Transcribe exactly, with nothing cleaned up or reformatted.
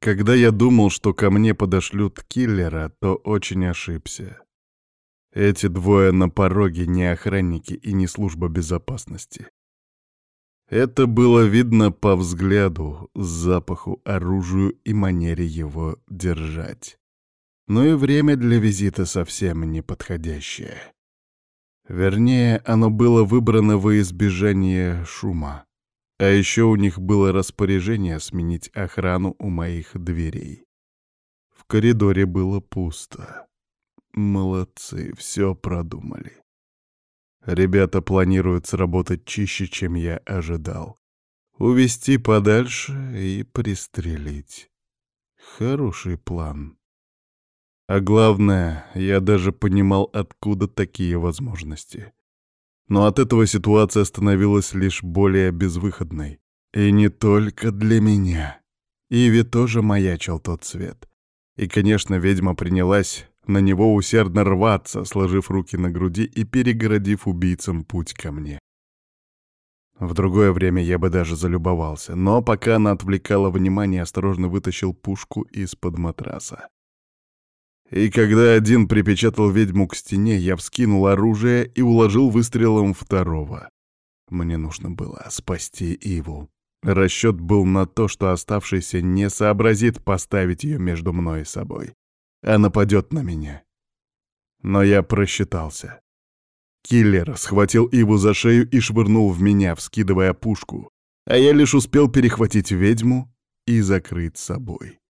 Когда я думал, что ко мне подошлют киллера, то очень ошибся. Эти двое на пороге не охранники и не служба безопасности. Это было видно по взгляду, запаху, оружию и манере его держать. Но и время для визита совсем неподходящее. Вернее, оно было выбрано во избежание шума. А еще у них было распоряжение сменить охрану у моих дверей. В коридоре было пусто. Молодцы, все продумали. Ребята планируют сработать чище, чем я ожидал. Увести подальше и пристрелить. Хороший план. А главное, я даже понимал, откуда такие возможности. Но от этого ситуация становилась лишь более безвыходной. И не только для меня. Иви тоже маячил тот свет. И, конечно, ведьма принялась на него усердно рваться, сложив руки на груди и перегородив убийцам путь ко мне. В другое время я бы даже залюбовался, но пока она отвлекала внимание, осторожно вытащил пушку из-под матраса. И когда один припечатал ведьму к стене, я вскинул оружие и уложил выстрелом второго. Мне нужно было спасти Иву. Расчет был на то, что оставшийся не сообразит поставить ее между мной и собой, а нападет на меня. Но я просчитался. Киллер схватил Иву за шею и швырнул в меня, вскидывая пушку, а я лишь успел перехватить ведьму и закрыть собой.